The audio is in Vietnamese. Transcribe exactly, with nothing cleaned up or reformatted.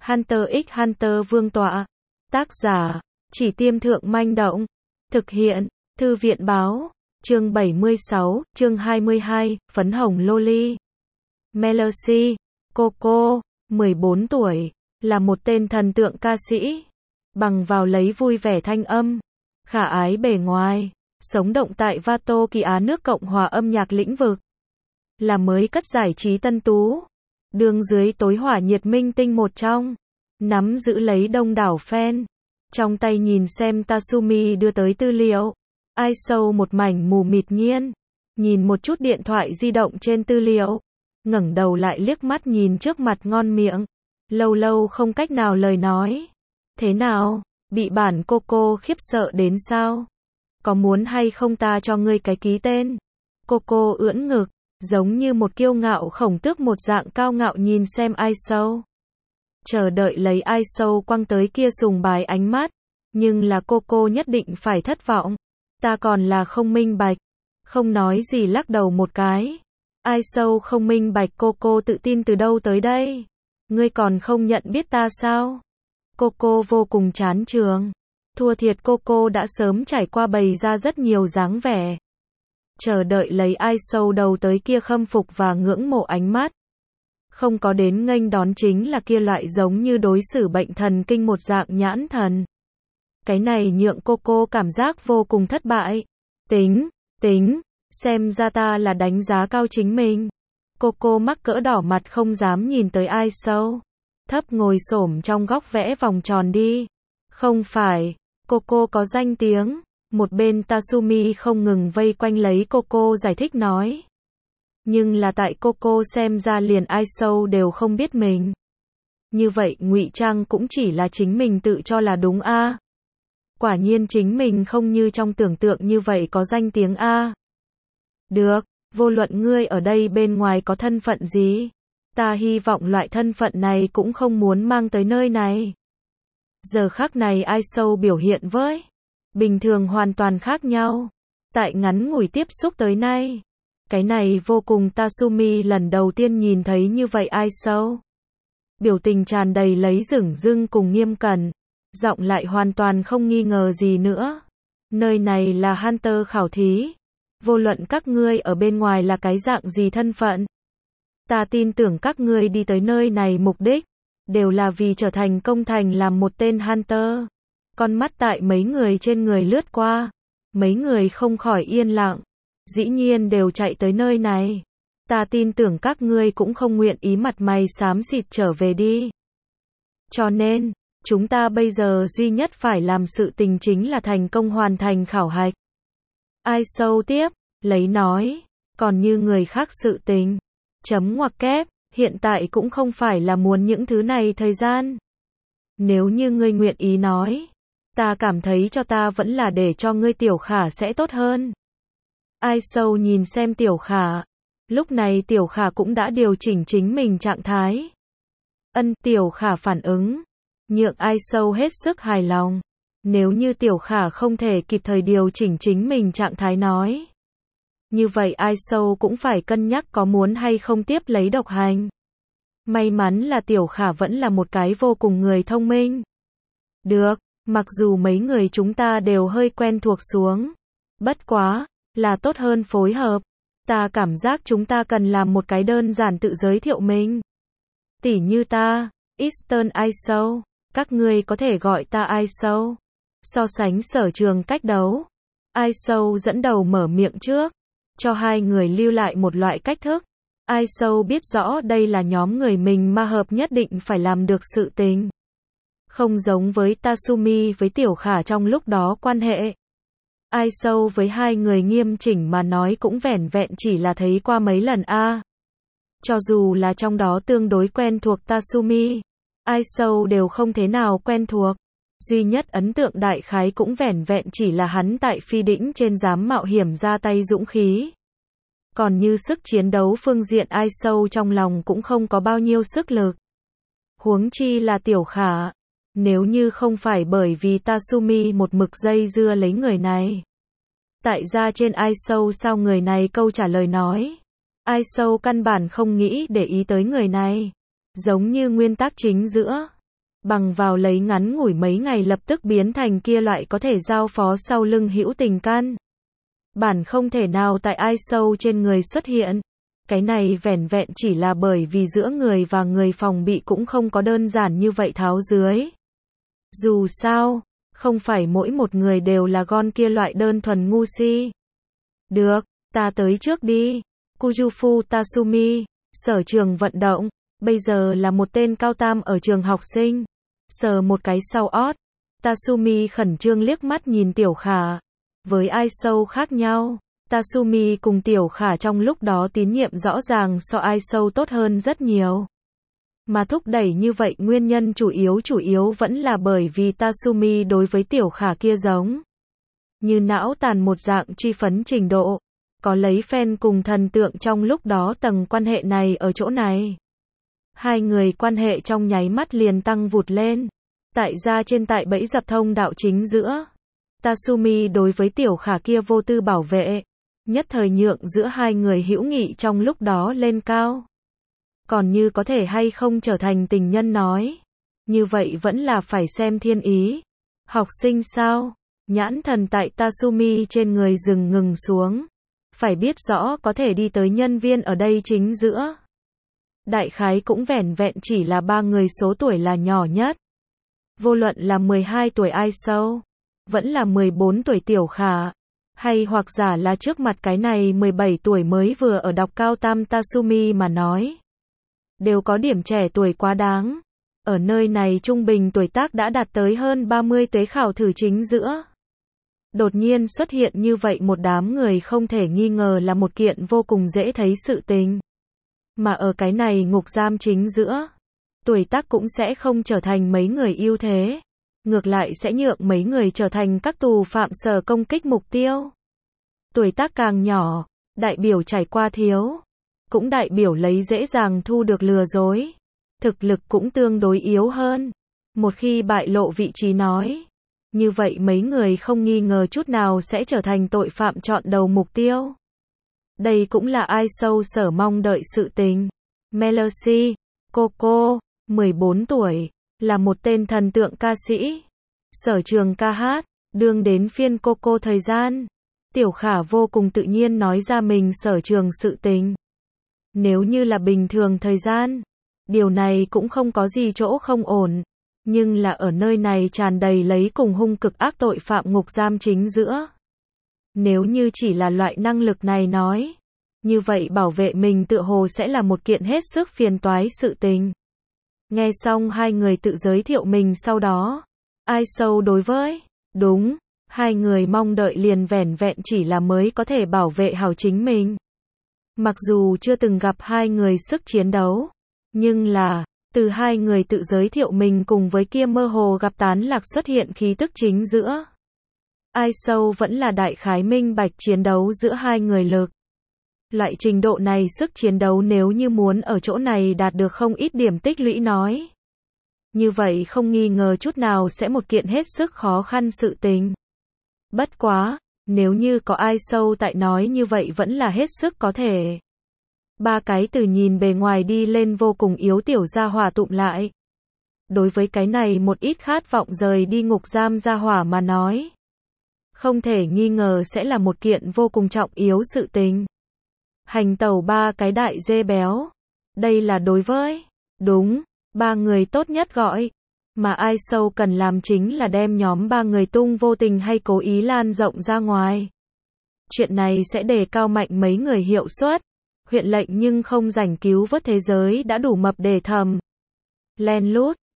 Hunter x Hunter Vương tọa. Tác giả, Chỉ Tiêm Thượng Manh Động. Thực hiện, Thư viện Báo. Chương bảy mươi sáu, chương hai mươi hai, Phấn Hồng Loli. Melody, Coco, mười bốn tuổi, là một tên thần tượng ca sĩ. Bằng vào lấy vui vẻ thanh âm, khả ái bề ngoài, sống động tại Vato Kỳ Á nước Cộng hòa âm nhạc lĩnh vực. Là mới cất giải trí tân tú. Đường dưới tối hỏa nhiệt minh tinh một trong. Nắm giữ lấy đông đảo fan. Trong tay nhìn xem Tatsumi đưa tới tư liệu. Ai sâu một mảnh mù mịt nhiên. Nhìn một chút điện thoại di động trên tư liệu. Ngẩng đầu lại liếc mắt nhìn trước mặt ngon miệng. Lâu lâu không cách nào lời nói. Thế nào, bị bản Coco khiếp sợ đến sao? Có muốn hay không ta cho ngươi cái ký tên? Coco ưỡn ngực, giống như một kiêu ngạo khổng tước một dạng cao ngạo nhìn xem Ai sâu. Chờ đợi lấy Ai sâu quăng tới kia sùng bái ánh mắt. Nhưng là Coco nhất định phải thất vọng. Ta còn là không minh bạch. Không nói gì lắc đầu một cái. Ai sâu không minh bạch Coco tự tin từ đâu tới đây? Ngươi còn không nhận biết ta sao? Coco vô cùng chán trường. Thua thiệt Coco đã sớm trải qua bày ra rất nhiều dáng vẻ. Chờ đợi lấy Ai sâu đầu tới kia khâm phục và ngưỡng mộ ánh mắt. Không có đến nghênh đón chính là kia loại giống như đối xử bệnh thần kinh một dạng nhãn thần. Cái này nhượng Coco cảm giác vô cùng thất bại. Tính, tính, xem ra ta là đánh giá cao chính mình. Coco mắc cỡ đỏ mặt không dám nhìn tới Ai sâu. Thấp ngồi xổm trong góc vẽ vòng tròn đi. Không phải, Coco có danh tiếng. Một bên Tatsumi không ngừng vây quanh lấy Coco giải thích nói. Nhưng là tại Coco xem ra liền Ai sâu đều không biết mình. Như vậy ngụy trang cũng chỉ là chính mình tự cho là đúng a. À. Quả nhiên chính mình không như trong tưởng tượng như vậy có danh tiếng a. À. Được, vô luận ngươi ở đây bên ngoài có thân phận gì, ta hy vọng loại thân phận này cũng không muốn mang tới nơi này. Giờ khắc này Ai sâu biểu hiện với bình thường hoàn toàn khác nhau. Tại ngắn ngủi tiếp xúc tới nay, cái này vô cùng Tatsumi lần đầu tiên nhìn thấy như vậy Ai sâu. Biểu tình tràn đầy lấy dửng dưng cùng nghiêm cẩn, giọng lại hoàn toàn không nghi ngờ gì nữa. Nơi này là Hunter khảo thí. Vô luận các ngươi ở bên ngoài là cái dạng gì thân phận, ta tin tưởng các ngươi đi tới nơi này mục đích đều là vì trở thành công thành làm một tên Hunter. Con mắt tại mấy người trên người lướt qua, mấy người không khỏi yên lặng. Dĩ nhiên đều chạy tới nơi này. Ta tin tưởng các ngươi cũng không nguyện ý mặt mày xám xịt trở về đi. Cho nên, chúng ta bây giờ duy nhất phải làm sự tình chính là thành công hoàn thành khảo hạch. Ai sâu tiếp, lấy nói, còn như người khác sự tình. Chấm ngoặc kép, hiện tại cũng không phải là muốn những thứ này thời gian. Nếu như ngươi nguyện ý nói, ta cảm thấy cho ta vẫn là để cho ngươi Tiểu Khả sẽ tốt hơn. Ai sâu nhìn xem Tiểu Khả. Lúc này Tiểu Khả cũng đã điều chỉnh chính mình trạng thái. Ân, Tiểu Khả phản ứng nhượng Ai sâu hết sức hài lòng. Nếu như Tiểu Khả không thể kịp thời điều chỉnh chính mình trạng thái nói, như vậy Ai sâu cũng phải cân nhắc có muốn hay không tiếp lấy độc hành. May mắn là Tiểu Khả vẫn là một cái vô cùng người thông minh. Được, mặc dù mấy người chúng ta đều hơi quen thuộc xuống, bất quá là tốt hơn phối hợp. Ta cảm giác chúng ta cần làm một cái đơn giản tự giới thiệu mình. Tỉ như ta, Eastern Ai sâu, các ngươi có thể gọi ta Ai sâu. So sánh sở trường cách đấu, Ai sâu dẫn đầu mở miệng trước, cho hai người lưu lại một loại cách thức. Ai sâu biết rõ đây là nhóm người mình mà hợp nhất định phải làm được sự tình. Không giống với Tatsumi với Tiểu Khả trong lúc đó quan hệ. Ai sâu với hai người nghiêm chỉnh mà nói cũng vẻn vẹn chỉ là thấy qua mấy lần a. À. Cho dù là trong đó tương đối quen thuộc Tatsumi, Ai sâu đều không thế nào quen thuộc. Duy nhất ấn tượng đại khái cũng vẻn vẹn chỉ là hắn tại phi đỉnh trên dám mạo hiểm ra tay dũng khí. Còn như sức chiến đấu phương diện Ai sâu trong lòng cũng không có bao nhiêu sức lực. Huống chi là Tiểu Khả. Nếu như không phải bởi vì Tatsumi một mực dây dưa lấy người này. Tại ra trên Ai sâu sao người này câu trả lời nói. Ai sâu căn bản không nghĩ để ý tới người này. Giống như nguyên tắc chính giữa bằng vào lấy ngắn ngủi mấy ngày lập tức biến thành kia loại có thể giao phó sau lưng hữu tình căn. Bản không thể nào tại ai sâu trên người xuất hiện. Cái này vẻn vẹn chỉ là bởi vì giữa người và người phòng bị cũng không có đơn giản như vậy tháo dưới. Dù sao, không phải mỗi một người đều là gon kia loại đơn thuần ngu si. Được, ta tới trước đi. Kujufu Tasumi, sở trường vận động, bây giờ là một tên cao tam ở trường học sinh. Sờ một cái sau ót, Tasumi khẩn trương liếc mắt nhìn Tiểu Khả. Với ai sâu khác nhau, Tasumi cùng Tiểu Khả trong lúc đó tín nhiệm rõ ràng so ai sâu tốt hơn rất nhiều. Mà thúc đẩy như vậy nguyên nhân chủ yếu chủ yếu vẫn là bởi vì Tasumi đối với Tiểu Khả kia giống như não tàn một dạng truy phấn trình độ. Có lấy fan cùng thần tượng trong lúc đó tầng quan hệ này ở chỗ này. Hai người quan hệ trong nháy mắt liền tăng vụt lên. Tại ra trên tại bẫy dập thông đạo chính giữa. Tasumi đối với Tiểu Khả kia vô tư bảo vệ. Nhất thời nhượng giữa hai người hữu nghị trong lúc đó lên cao. Còn như có thể hay không trở thành tình nhân nói. Như vậy vẫn là phải xem thiên ý. Học sinh sao? Nhãn thần tại Tasumi trên người dừng ngừng xuống. Phải biết rõ có thể đi tới nhân viên ở đây chính giữa. Đại khái cũng vẻn vẹn chỉ là ba người số tuổi là nhỏ nhất. Vô luận là mười hai tuổi ai sâu, vẫn là mười bốn tuổi Tiểu Khả, hay hoặc giả là trước mặt cái này mười bảy tuổi mới vừa ở đọc cao tam Tasumi mà nói. Đều có điểm trẻ tuổi quá đáng. Ở nơi này trung bình tuổi tác đã đạt tới hơn ba mươi tuế khảo thử chính giữa. Đột nhiên xuất hiện như vậy một đám người không thể nghi ngờ là một kiện vô cùng dễ thấy sự tình. Mà ở cái này ngục giam chính giữa, tuổi tác cũng sẽ không trở thành mấy người ưu thế. Ngược lại sẽ nhượng mấy người trở thành các tù phạm sở công kích mục tiêu. Tuổi tác càng nhỏ, đại biểu trải qua thiếu, cũng đại biểu lấy dễ dàng thu được lừa dối. Thực lực cũng tương đối yếu hơn. Một khi bại lộ vị trí nói, như vậy mấy người không nghi ngờ chút nào sẽ trở thành tội phạm chọn đầu mục tiêu. Đây cũng là ai sâu sở mong đợi sự tình. Melody, Coco, mười bốn tuổi, là một tên thần tượng ca sĩ. Sở trường ca hát, đương đến phiên Coco thời gian. Tiểu Khả vô cùng tự nhiên nói ra mình sở trường sự tình. Nếu như là bình thường thời gian, điều này cũng không có gì chỗ không ổn. Nhưng là ở nơi này tràn đầy lấy cùng hung cực ác tội phạm ngục giam chính giữa. Nếu như chỉ là loại năng lực này nói, như vậy bảo vệ mình tựa hồ sẽ là một kiện hết sức phiền toái sự tình. Nghe xong hai người tự giới thiệu mình sau đó, ai sâu đối với, đúng, hai người mong đợi liền vẻn vẹn chỉ là mới có thể bảo vệ hảo chính mình. Mặc dù chưa từng gặp hai người sức chiến đấu, nhưng là, từ hai người tự giới thiệu mình cùng với kia mơ hồ gặp tán lạc xuất hiện khí tức chính giữa. Ai sâu vẫn là đại khái minh bạch chiến đấu giữa hai người lực. Loại trình độ này sức chiến đấu nếu như muốn ở chỗ này đạt được không ít điểm tích lũy nói. Như vậy không nghi ngờ chút nào sẽ một kiện hết sức khó khăn sự tình. Bất quá, nếu như có ai sâu tại nói như vậy vẫn là hết sức có thể. Ba cái từ nhìn bề ngoài đi lên vô cùng yếu tiểu gia hỏa tụm lại. Đối với cái này một ít khát vọng rời đi ngục giam gia hỏa mà nói. Không thể nghi ngờ sẽ là một kiện vô cùng trọng yếu sự tình. Hành tẩu ba cái đại dê béo. Đây là đối với, đúng, ba người tốt nhất gọi. Mà ai sâu cần làm chính là đem nhóm ba người tung vô tình hay cố ý lan rộng ra ngoài. Chuyện này sẽ đề cao mạnh mấy người hiệu suất. Huyện lệnh nhưng không rảnh cứu vớt thế giới đã đủ mập để thầm. Len lút,